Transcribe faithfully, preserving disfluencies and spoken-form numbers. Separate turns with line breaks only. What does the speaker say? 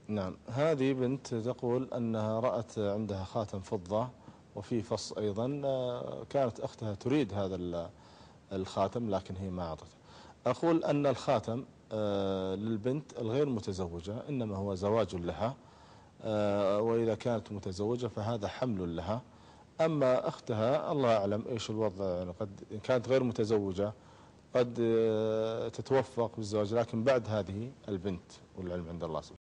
نعم، هذه بنت تقول أنها رأت عندها خاتم فضة وفي فص أيضا، آه، كانت أختها تريد هذا الخاتم لكن هي ما أعطته. أقول أن الخاتم آه، للبنت الغير متزوجة إنما هو زواج لها، آه، وإذا كانت متزوجة فهذا حمل لها. أما أختها الله أعلم إيش الوضع، يعني قد إن كانت غير متزوجة قد آه، تتوفق بالزواج، لكن بعد هذه البنت والعلم عند الله سبحانه.